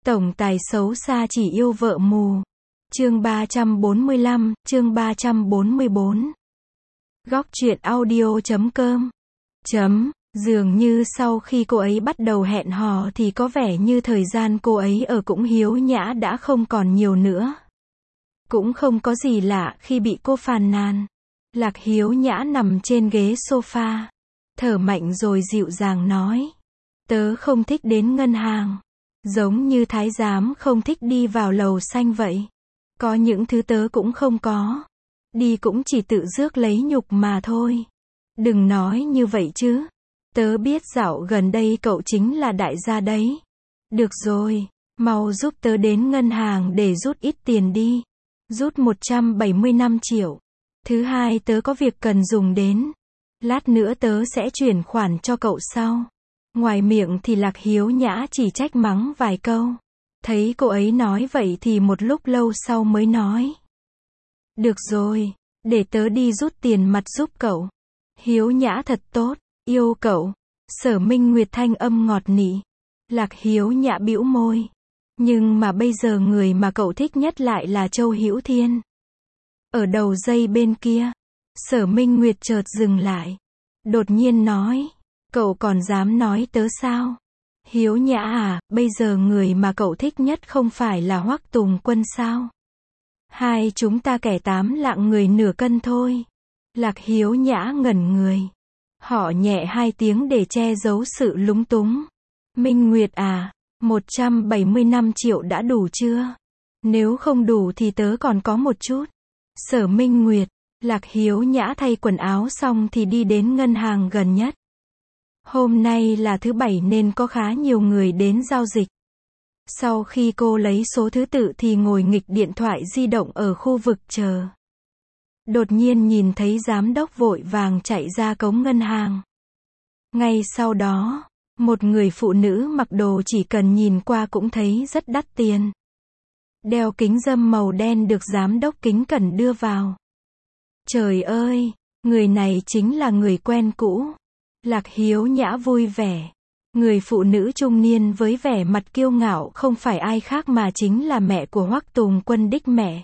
Tổng tài xấu xa chỉ yêu vợ mù. Chương 345, chương 344. Góc truyện audio.com. Dường như sau khi cô ấy bắt đầu hẹn hò thì có vẻ như thời gian cô ấy ở cũng Hiếu Nhã đã không còn nhiều nữa. Cũng không có gì lạ khi bị cô phàn nàn. Lạc Hiếu Nhã nằm trên ghế sofa, thở mạnh rồi dịu dàng nói. Tớ không thích đến ngân hàng. Giống như thái giám không thích đi vào lầu xanh vậy. Có những thứ tớ cũng không có. Đi cũng chỉ tự rước lấy nhục mà thôi. Đừng nói như vậy chứ. Tớ biết dạo gần đây cậu chính là đại gia đấy. Được rồi, mau giúp tớ đến ngân hàng để rút ít tiền đi. Rút 175 triệu. Thứ hai tớ có việc cần dùng đến. Lát nữa tớ sẽ chuyển khoản cho cậu sau. Ngoài miệng thì Lạc Hiếu Nhã chỉ trách mắng vài câu. Thấy cô ấy nói vậy thì một lúc lâu sau mới nói. Được rồi, để tớ đi rút tiền mặt giúp cậu. Hiếu Nhã thật tốt, yêu cậu. Sở Minh Nguyệt thanh âm ngọt nị. Lạc Hiếu Nhã bĩu môi. Nhưng mà bây giờ người mà cậu thích nhất lại là Châu Hữu Thiên. Ở đầu dây bên kia, Sở Minh Nguyệt chợt dừng lại. Đột nhiên nói. Cậu còn dám nói tớ sao? Hiếu Nhã à, bây giờ người mà cậu thích nhất không phải là Hoắc Tùng Quân sao? Hai chúng ta kẻ 8 lạng người nửa cân thôi. Lạc Hiếu Nhã ngẩn người. Họ nhẹ 2 tiếng để che giấu sự lúng túng. Minh Nguyệt à, 175 triệu đã đủ chưa? Nếu không đủ thì tớ còn có một chút. Sở Minh Nguyệt. Lạc Hiếu Nhã thay quần áo xong thì đi đến ngân hàng gần nhất. Hôm nay là thứ Bảy nên có khá nhiều người đến giao dịch. Sau khi cô lấy số thứ tự thì ngồi nghịch điện thoại di động ở khu vực chờ. Đột nhiên nhìn thấy giám đốc vội vàng chạy ra cổng ngân hàng. Ngay sau đó, một người phụ nữ mặc đồ chỉ cần nhìn qua cũng thấy rất đắt tiền. Đeo kính râm màu đen được giám đốc kính cẩn đưa vào. Trời ơi, người này chính là người quen cũ. Lạc Hiếu Nhã vui vẻ. Người phụ nữ trung niên với vẻ mặt kiêu ngạo không phải ai khác mà chính là mẹ của Hoắc Tùng Quân đích mẹ.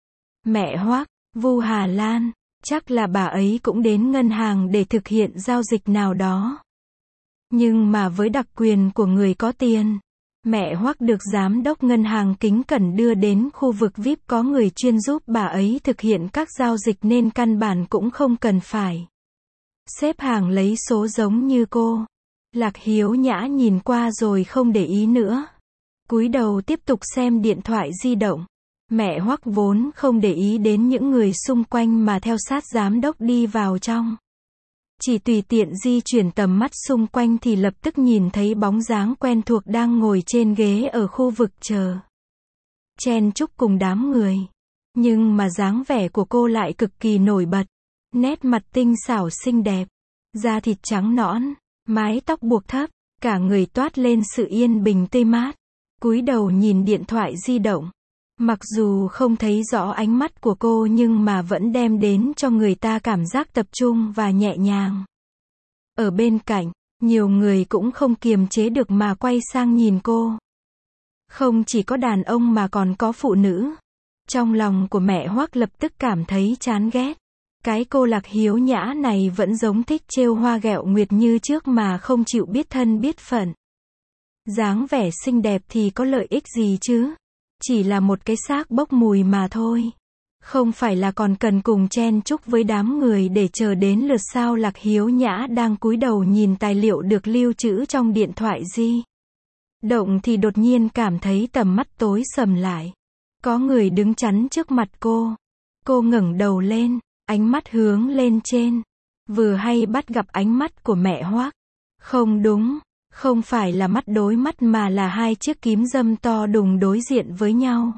Mẹ Hoắc, Vu Hà Lan, chắc là bà ấy cũng đến ngân hàng để thực hiện giao dịch nào đó. Nhưng mà với đặc quyền của người có tiền, mẹ Hoắc được giám đốc ngân hàng kính cẩn đưa đến khu vực VIP có người chuyên giúp bà ấy thực hiện các giao dịch nên căn bản cũng không cần phải xếp hàng lấy số giống như cô. Lạc Hiếu Nhã nhìn qua rồi không để ý nữa. Cúi đầu tiếp tục xem điện thoại di động. Mẹ Hoắc vốn không để ý đến những người xung quanh mà theo sát giám đốc đi vào trong. Chỉ tùy tiện di chuyển tầm mắt xung quanh thì lập tức nhìn thấy bóng dáng quen thuộc đang ngồi trên ghế ở khu vực chờ. Chen chúc cùng đám người. Nhưng mà dáng vẻ của cô lại cực kỳ nổi bật. Nét mặt tinh xảo xinh đẹp. Da thịt trắng nõn. Mái tóc buộc thấp. Cả người toát lên sự yên bình tươi mát. Cúi đầu nhìn điện thoại di động. Mặc dù không thấy rõ ánh mắt của cô nhưng mà vẫn đem đến cho người ta cảm giác tập trung và nhẹ nhàng. Ở bên cạnh, nhiều người cũng không kiềm chế được mà quay sang nhìn cô. Không chỉ có đàn ông mà còn có phụ nữ. Trong lòng của mẹ Hoắc lập tức cảm thấy chán ghét. Cái cô Lạc Hiếu Nhã này vẫn giống thích trêu hoa ghẹo nguyệt như trước mà không chịu biết thân biết phận. Dáng vẻ xinh đẹp thì có lợi ích gì chứ? Chỉ là một cái xác bốc mùi mà thôi. Không phải là còn cần cùng chen chúc với đám người để chờ đến lượt sao? Lạc Hiếu Nhã đang cúi đầu nhìn tài liệu được lưu trữ trong điện thoại di động thì đột nhiên cảm thấy tầm mắt tối sầm lại. Có người đứng chắn trước mặt cô. Cô ngẩng đầu lên, ánh mắt hướng lên trên. Vừa hay bắt gặp ánh mắt của mẹ Hoắc. Không đúng. Không phải là mắt đối mắt mà là hai chiếc kính râm to đùng đối diện với nhau.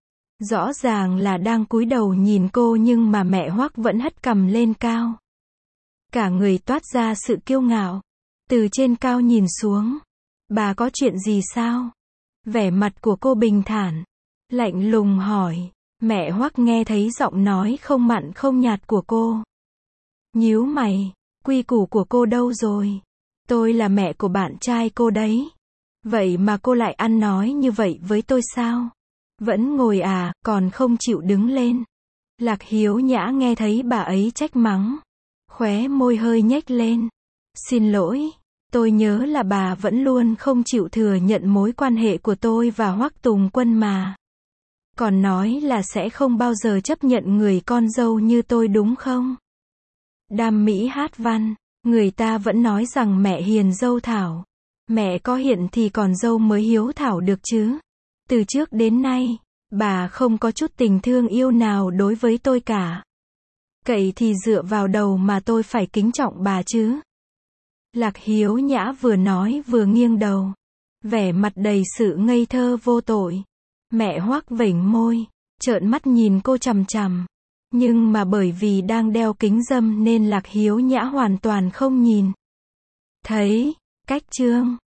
Rõ ràng là đang cúi đầu nhìn cô nhưng mà mẹ Hoắc vẫn hất cằm lên cao. Cả người toát ra sự kiêu ngạo. Từ trên cao nhìn xuống. Bà có chuyện gì sao? Vẻ mặt của cô bình thản. Lạnh lùng hỏi. Mẹ Hoắc nghe thấy giọng nói không mặn không nhạt của cô. Nhíu mày. Quy củ của cô đâu rồi? Tôi là mẹ của bạn trai cô đấy. Vậy mà cô lại ăn nói như vậy với tôi sao? Vẫn ngồi à, còn không chịu đứng lên. Lạc Hiếu Nhã nghe thấy bà ấy trách mắng. Khóe môi hơi nhếch lên. Xin lỗi, tôi nhớ là bà vẫn luôn không chịu thừa nhận mối quan hệ của tôi và Hoắc Tùng Quân mà. Còn nói là sẽ không bao giờ chấp nhận người con dâu như tôi đúng không? Đam mỹ hát văn, người ta vẫn nói rằng mẹ hiền dâu thảo. Mẹ có hiện thì còn dâu mới hiếu thảo được chứ. Từ trước đến nay, bà không có chút tình thương yêu nào đối với tôi cả. Cậy thì dựa vào đầu mà tôi phải kính trọng bà chứ. Lạc Hiếu Nhã vừa nói vừa nghiêng đầu. Vẻ mặt đầy sự ngây thơ vô tội. Mẹ Hoắc vểnh môi, trợn mắt nhìn cô chằm chằm. Nhưng mà bởi vì đang đeo kính râm nên Lạc Hiếu Nhã hoàn toàn không nhìn thấy. Cách chương